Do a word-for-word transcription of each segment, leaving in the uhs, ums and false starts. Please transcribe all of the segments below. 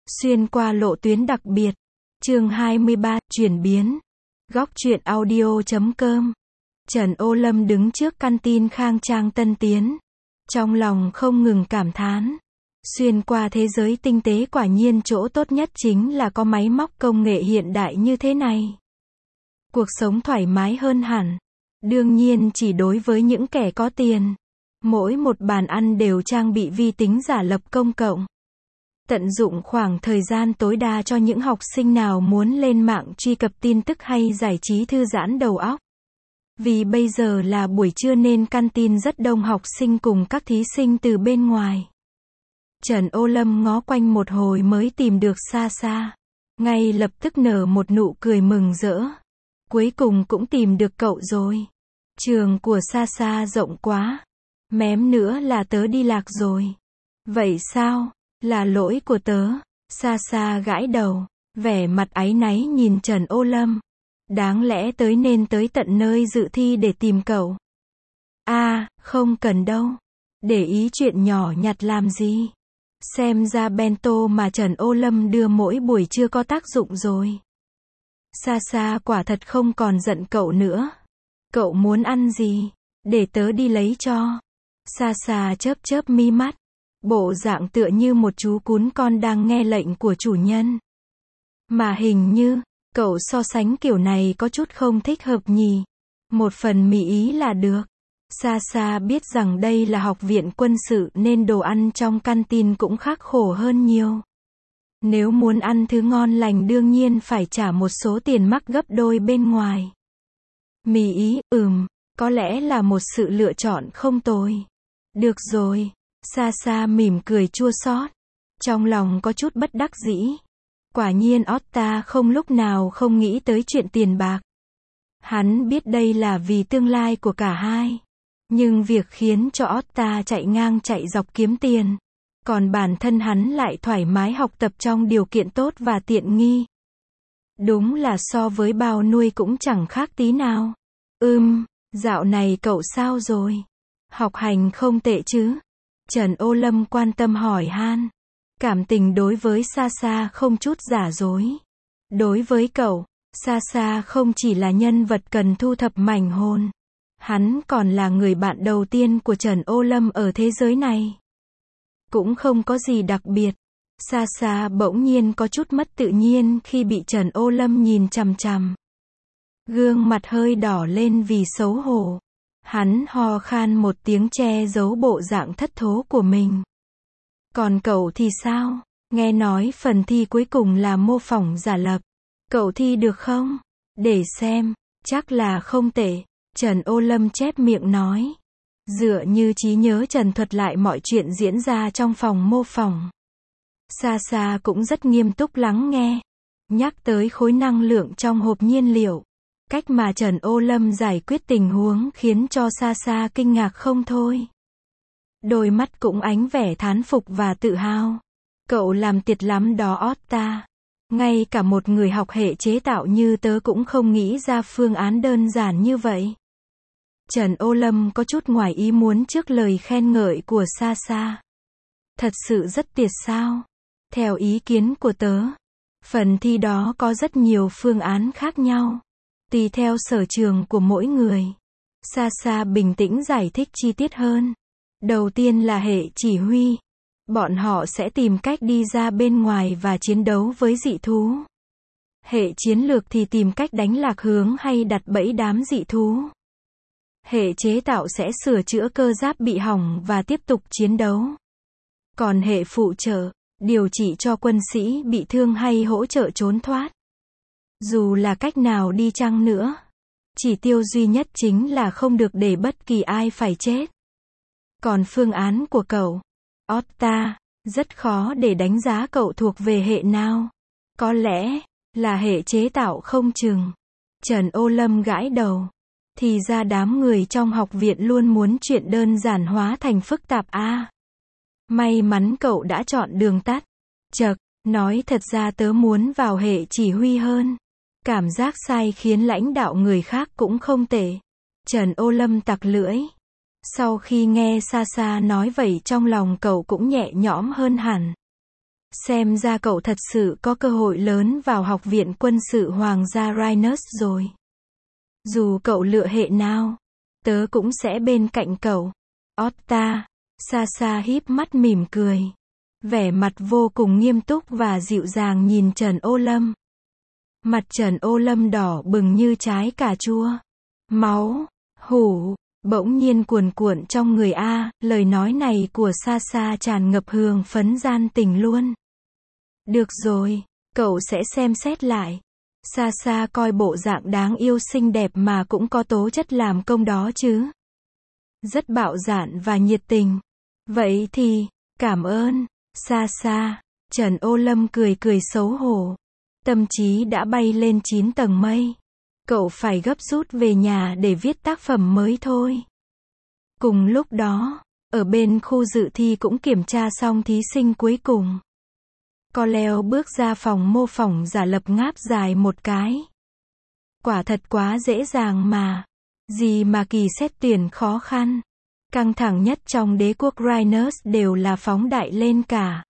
Xuyên qua lộ tuyến đặc biệt. Chương hai mươi ba, chuyển biến. Góc truyện audio chấm com. Trần Ô Lâm đứng trước căn tin khang trang tân tiến. Trong lòng không ngừng cảm thán. Xuyên qua thế giới tinh tế quả nhiên chỗ tốt nhất chính là có máy móc công nghệ hiện đại như thế này. Cuộc sống thoải mái hơn hẳn. Đương nhiên chỉ đối với những kẻ có tiền. Mỗi một bàn ăn đều trang bị vi tính giả lập công cộng. Tận dụng khoảng thời gian tối đa cho những học sinh nào muốn lên mạng truy cập tin tức hay giải trí thư giãn đầu óc. Vì bây giờ là buổi trưa nên căn tin rất đông học sinh cùng các thí sinh từ bên ngoài. Trần Ô Lâm ngó quanh một hồi mới tìm được Sa Sa. Ngay lập tức nở một nụ cười mừng rỡ. Cuối cùng cũng tìm được cậu rồi. Trường của Sa Sa rộng quá. Mém nữa là tớ đi lạc rồi. Vậy sao? Là lỗi của tớ. Sa Sa gãi đầu. Vẻ mặt áy náy nhìn Trần Ô Lâm. Đáng lẽ tới nên tới tận nơi dự thi để tìm cậu. À, không cần đâu. Để ý chuyện nhỏ nhặt làm gì. Xem ra bento mà Trần Ô Lâm đưa mỗi buổi trưa có tác dụng rồi. Sa Sa quả thật không còn giận cậu nữa. Cậu muốn ăn gì? Để tớ đi lấy cho. Sa Sa chớp chớp mi mắt. Bộ dạng tựa như một chú cún con đang nghe lệnh của chủ nhân. Mà hình như, cậu so sánh kiểu này có chút không thích hợp nhỉ. Một phần mì ý là được. Sa Sa biết rằng đây là học viện quân sự nên đồ ăn trong căn tin cũng khắc khổ hơn nhiều. Nếu muốn ăn thứ ngon lành đương nhiên phải trả một số tiền mắc gấp đôi bên ngoài. Mì ý, ừm, có lẽ là một sự lựa chọn không tồi. Được rồi. Sa Sa mỉm cười chua xót. Trong lòng có chút bất đắc dĩ. Quả nhiên Otta không lúc nào không nghĩ tới chuyện tiền bạc. Hắn biết đây là vì tương lai của cả hai. Nhưng việc khiến cho Otta chạy ngang chạy dọc kiếm tiền. Còn bản thân hắn lại thoải mái học tập trong điều kiện tốt và tiện nghi. Đúng là so với bao nuôi cũng chẳng khác tí nào. Ừm, dạo này cậu sao rồi? Học hành không tệ chứ? Trần Ô Lâm quan tâm hỏi han. Cảm tình đối với Sa Sa không chút giả dối. Đối với cậu, Sa Sa không chỉ là nhân vật cần thu thập mảnh hồn. Hắn còn là người bạn đầu tiên của Trần Ô Lâm ở thế giới này. Cũng không có gì đặc biệt. Sa Sa bỗng nhiên có chút mất tự nhiên khi bị Trần Ô Lâm nhìn chằm chằm. Gương mặt hơi đỏ lên vì xấu hổ. Hắn ho khan một tiếng che giấu bộ dạng thất thố của mình. Còn cậu thì sao? Nghe nói phần thi cuối cùng là mô phỏng giả lập. Cậu thi được không? Để xem. Chắc là không tệ. Trần Ô Lâm chép miệng nói. Dựa như trí nhớ Trần thuật lại mọi chuyện diễn ra trong phòng mô phỏng. Sa Sa cũng rất nghiêm túc lắng nghe. Nhắc tới khối năng lượng trong hộp nhiên liệu. Cách mà Trần Ô Lâm giải quyết tình huống khiến cho Sa Sa kinh ngạc không thôi. Đôi mắt cũng ánh vẻ thán phục và tự hào. Cậu làm tuyệt lắm đó Otta. Ngay cả một người học hệ chế tạo như tớ cũng không nghĩ ra phương án đơn giản như vậy. Trần Ô Lâm có chút ngoài ý muốn trước lời khen ngợi của Sa Sa. Thật sự rất tuyệt sao? Theo ý kiến của tớ, phần thi đó có rất nhiều phương án khác nhau. Tùy theo sở trường của mỗi người. Sa Sa bình tĩnh giải thích chi tiết hơn. Đầu tiên là hệ chỉ huy. Bọn họ sẽ tìm cách đi ra bên ngoài và chiến đấu với dị thú. Hệ chiến lược thì tìm cách đánh lạc hướng hay đặt bẫy đám dị thú. Hệ chế tạo sẽ sửa chữa cơ giáp bị hỏng và tiếp tục chiến đấu. Còn hệ phụ trợ, điều trị cho quân sĩ bị thương hay hỗ trợ trốn thoát. Dù là cách nào đi chăng nữa, chỉ tiêu duy nhất chính là không được để bất kỳ ai phải chết. Còn phương án của cậu, Otta, rất khó để đánh giá cậu thuộc về hệ nào. Có lẽ là hệ chế tạo không chừng. Trần Ô Lâm gãi đầu. Thì ra đám người trong học viện luôn muốn chuyện đơn giản hóa thành phức tạp a. À, may mắn cậu đã chọn đường tắt. Chậc, nói thật ra tớ muốn vào hệ chỉ huy hơn. Cảm giác sai khiến lãnh đạo người khác cũng không tệ. Trần Ô Lâm tặc lưỡi. Sau khi nghe Sa Sa nói vậy trong lòng cậu cũng nhẹ nhõm hơn hẳn. Xem ra cậu thật sự có cơ hội lớn vào Học viện Quân sự Hoàng gia Rhinus rồi. Dù cậu lựa hệ nào, tớ cũng sẽ bên cạnh cậu. Otta, Sasha híp mắt mỉm cười. Vẻ mặt vô cùng nghiêm túc và dịu dàng nhìn Trần Ô Lâm. Mặt Trần Ô Lâm đỏ bừng như trái cà chua. Máu, hủ, bỗng nhiên cuồn cuộn trong người A, lời nói này của Sasha tràn ngập hương phấn gian tình luôn. Được rồi, cậu sẽ xem xét lại. Sasha coi bộ dạng đáng yêu xinh đẹp mà cũng có tố chất làm công đó chứ. Rất bạo dạn và nhiệt tình. Vậy thì, cảm ơn, Sasha. Trần Ô Lâm cười cười xấu hổ. Tâm trí đã bay lên chín tầng mây. Cậu phải gấp rút về nhà để viết tác phẩm mới thôi. Cùng lúc đó, ở bên khu dự thi cũng kiểm tra xong thí sinh cuối cùng. Coleo bước ra phòng mô phỏng giả lập ngáp dài một cái. Quả thật quá dễ dàng mà. Gì mà kỳ xét tuyển khó khăn. Căng thẳng nhất trong đế quốc Rhinus đều là phóng đại lên cả.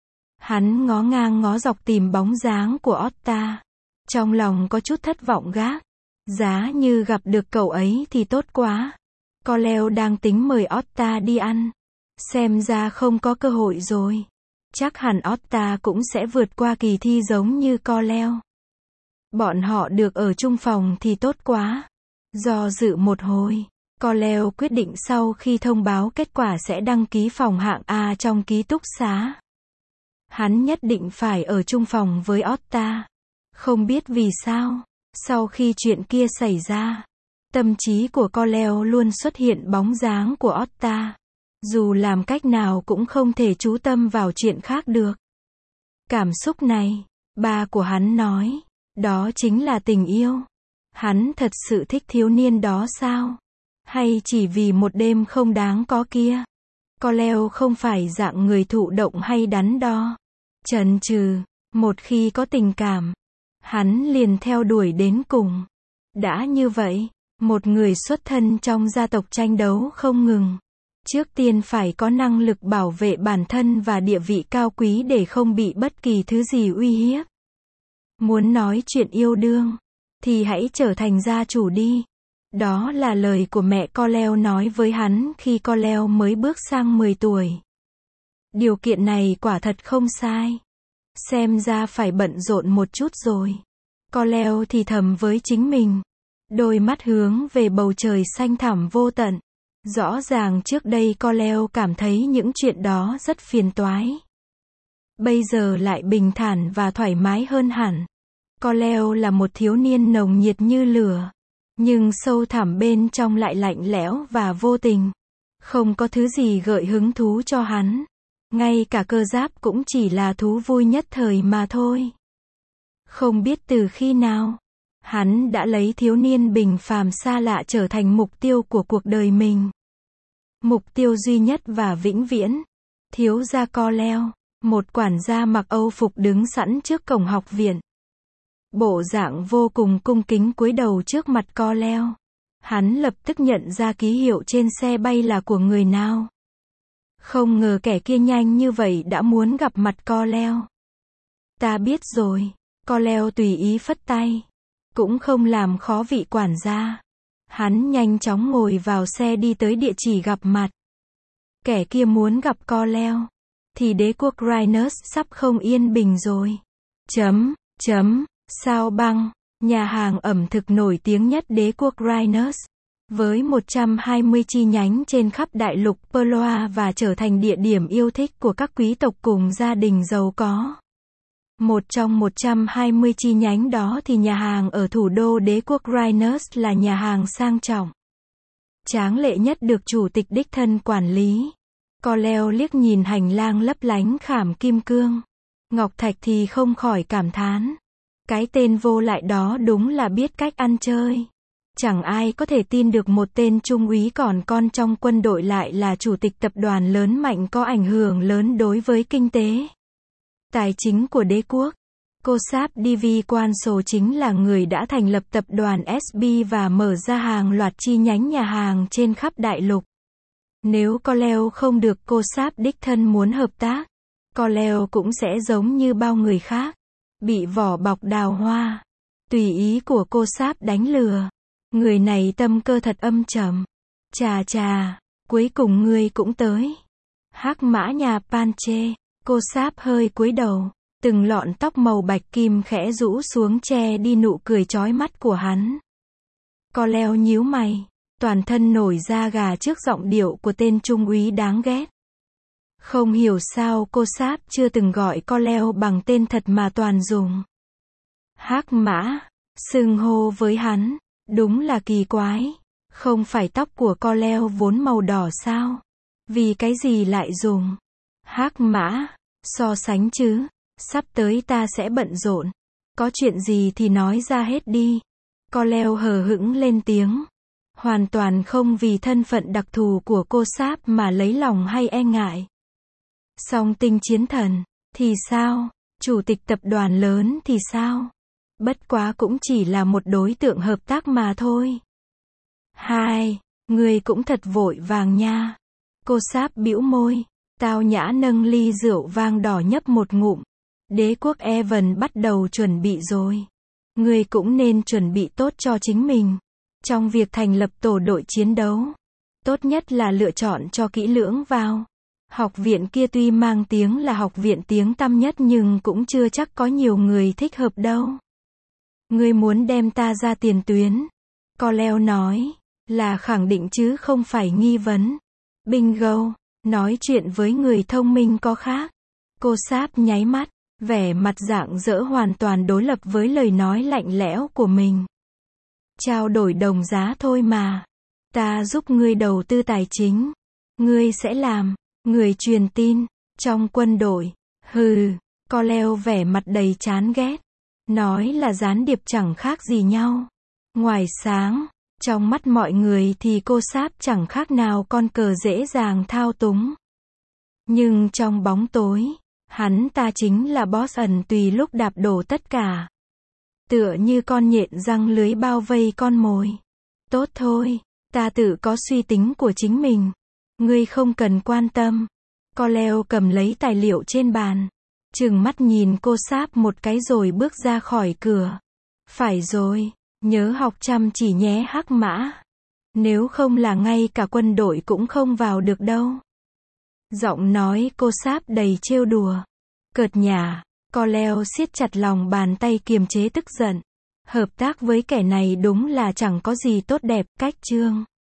Hắn ngó ngang ngó dọc tìm bóng dáng của Otta. Trong lòng có chút thất vọng gác. Giá như gặp được cậu ấy thì tốt quá. Coleo đang tính mời Otta đi ăn. Xem ra không có cơ hội rồi. Chắc hẳn Otta cũng sẽ vượt qua kỳ thi giống như Coleo. Bọn họ được ở chung phòng thì tốt quá. Do dự một hồi, Coleo quyết định sau khi thông báo kết quả sẽ đăng ký phòng hạng A trong ký túc xá. Hắn nhất định phải ở chung phòng với Otta. Không biết vì sao, sau khi chuyện kia xảy ra, tâm trí của Coleo luôn xuất hiện bóng dáng của Otta. Dù làm cách nào cũng không thể chú tâm vào chuyện khác được. Cảm xúc này, ba của hắn nói, đó chính là tình yêu. Hắn thật sự thích thiếu niên đó sao? Hay chỉ vì một đêm không đáng có kia? Coleo không phải dạng người thụ động hay đắn đo. Chần chừ, một khi có tình cảm, hắn liền theo đuổi đến cùng. Đã như vậy, một người xuất thân trong gia tộc tranh đấu không ngừng. Trước tiên phải có năng lực bảo vệ bản thân và địa vị cao quý để không bị bất kỳ thứ gì uy hiếp. Muốn nói chuyện yêu đương, thì hãy trở thành gia chủ đi. Đó là lời của mẹ Coleo nói với hắn khi Coleo mới bước sang mười tuổi. Điều kiện này quả thật không sai. Xem ra phải bận rộn một chút rồi. Coleo thì thầm với chính mình. Đôi mắt hướng về bầu trời xanh thẳm vô tận. Rõ ràng trước đây Coleo cảm thấy những chuyện đó rất phiền toái. Bây giờ lại bình thản và thoải mái hơn hẳn. Coleo là một thiếu niên nồng nhiệt như lửa. Nhưng sâu thẳm bên trong lại lạnh lẽo và vô tình. Không có thứ gì gợi hứng thú cho hắn. Ngay cả cơ giáp cũng chỉ là thú vui nhất thời mà thôi. Không biết từ khi nào, hắn đã lấy thiếu niên bình phàm xa lạ trở thành mục tiêu của cuộc đời mình. Mục tiêu duy nhất và vĩnh viễn. Thiếu gia Coleo, một quản gia mặc Âu phục đứng sẵn trước cổng học viện. Bộ dạng vô cùng cung kính cúi đầu trước mặt Coleo. Hắn lập tức nhận ra ký hiệu trên xe bay là của người nào. Không ngờ kẻ kia nhanh như vậy đã muốn gặp mặt Coleo. Ta biết rồi. Coleo tùy ý phất tay. Cũng không làm khó vị quản gia. Hắn nhanh chóng ngồi vào xe đi tới địa chỉ gặp mặt. Kẻ kia muốn gặp Coleo. Thì đế quốc Rhinus sắp không yên bình rồi. Chấm, chấm, Sao Băng, nhà hàng ẩm thực nổi tiếng nhất đế quốc Rhinus. Với một trăm hai mươi chi nhánh trên khắp đại lục Perloa và trở thành địa điểm yêu thích của các quý tộc cùng gia đình giàu có. Một trong một trăm hai mươi chi nhánh đó thì nhà hàng ở thủ đô đế quốc Rhinus là nhà hàng sang trọng. Tráng lệ nhất được chủ tịch đích thân quản lý. Coleo liếc nhìn hành lang lấp lánh khảm kim cương. Ngọc thạch thì không khỏi cảm thán. Cái tên vô lại đó đúng là biết cách ăn chơi. Chẳng ai có thể tin được một tên trung úy còn con trong quân đội lại là chủ tịch tập đoàn lớn mạnh có ảnh hưởng lớn đối với kinh tế, tài chính của đế quốc. Cosap đê vê Quanso chính là người đã thành lập tập đoàn ét bê và mở ra hàng loạt chi nhánh nhà hàng trên khắp đại lục. Nếu Coleo không được Cosap đích thân muốn hợp tác, Colette cũng sẽ giống như bao người khác, bị vỏ bọc đào hoa, tùy ý của cô sáp đánh lừa. Người này tâm cơ thật âm trầm. Chà chà, cuối cùng ngươi cũng tới. Hắc mã nhà Panche, cô sáp hơi cúi đầu, từng lọn tóc màu bạch kim khẽ rũ xuống che đi nụ cười chói mắt của hắn. Colette nhíu mày, toàn thân nổi da gà trước giọng điệu của tên trung úy đáng ghét. Không hiểu sao cô sáp chưa từng gọi Colette bằng tên thật mà toàn dùng Hắc mã, xưng hô với hắn, đúng là kỳ quái. Không phải tóc của Colette vốn màu đỏ sao? Vì cái gì lại dùng Hắc mã? So sánh chứ, sắp tới ta sẽ bận rộn. Có chuyện gì thì nói ra hết đi. Colette hờ hững lên tiếng. Hoàn toàn không vì thân phận đặc thù của cô sáp mà lấy lòng hay e ngại. Song tinh chiến thần, thì sao? Chủ tịch tập đoàn lớn thì sao? Bất quá cũng chỉ là một đối tượng hợp tác mà thôi. Hai, người cũng thật vội vàng nha. Cô sáp bĩu môi, tao nhã nâng ly rượu vang đỏ nhấp một ngụm. Đế quốc Evan bắt đầu chuẩn bị rồi. Người cũng nên chuẩn bị tốt cho chính mình. Trong việc thành lập tổ đội chiến đấu, tốt nhất là lựa chọn cho kỹ lưỡng vào. Học viện kia tuy mang tiếng là học viện tiếng tăm nhất nhưng cũng chưa chắc có nhiều người thích hợp đâu. Ngươi muốn đem ta ra tiền tuyến. Colette nói, là khẳng định chứ không phải nghi vấn. Bingo, nói chuyện với người thông minh có khác. Cô sáp nháy mắt, vẻ mặt rạng rỡ hoàn toàn đối lập với lời nói lạnh lẽo của mình. Trao đổi đồng giá thôi mà. Ta giúp ngươi đầu tư tài chính. Ngươi sẽ làm người truyền tin trong quân đội. Hừ, Colette vẻ mặt đầy chán ghét. Nói là gián điệp chẳng khác gì nhau. Ngoài sáng, trong mắt mọi người thì cô sáp chẳng khác nào con cờ dễ dàng thao túng. Nhưng trong bóng tối, hắn ta chính là boss ẩn tùy lúc đạp đổ tất cả. Tựa như con nhện răng lưới bao vây con mồi. Tốt thôi, ta tự có suy tính của chính mình. Ngươi không cần quan tâm. Colette cầm lấy tài liệu trên bàn, trừng mắt nhìn cô sáp một cái rồi bước ra khỏi cửa. Phải rồi, nhớ học chăm chỉ nhé Hắc mã. Nếu không là ngay cả quân đội cũng không vào được đâu. Giọng nói cô sáp đầy trêu đùa. Cợt nhả, Colette siết chặt lòng bàn tay kiềm chế tức giận. Hợp tác với kẻ này đúng là chẳng có gì tốt đẹp, cách chương.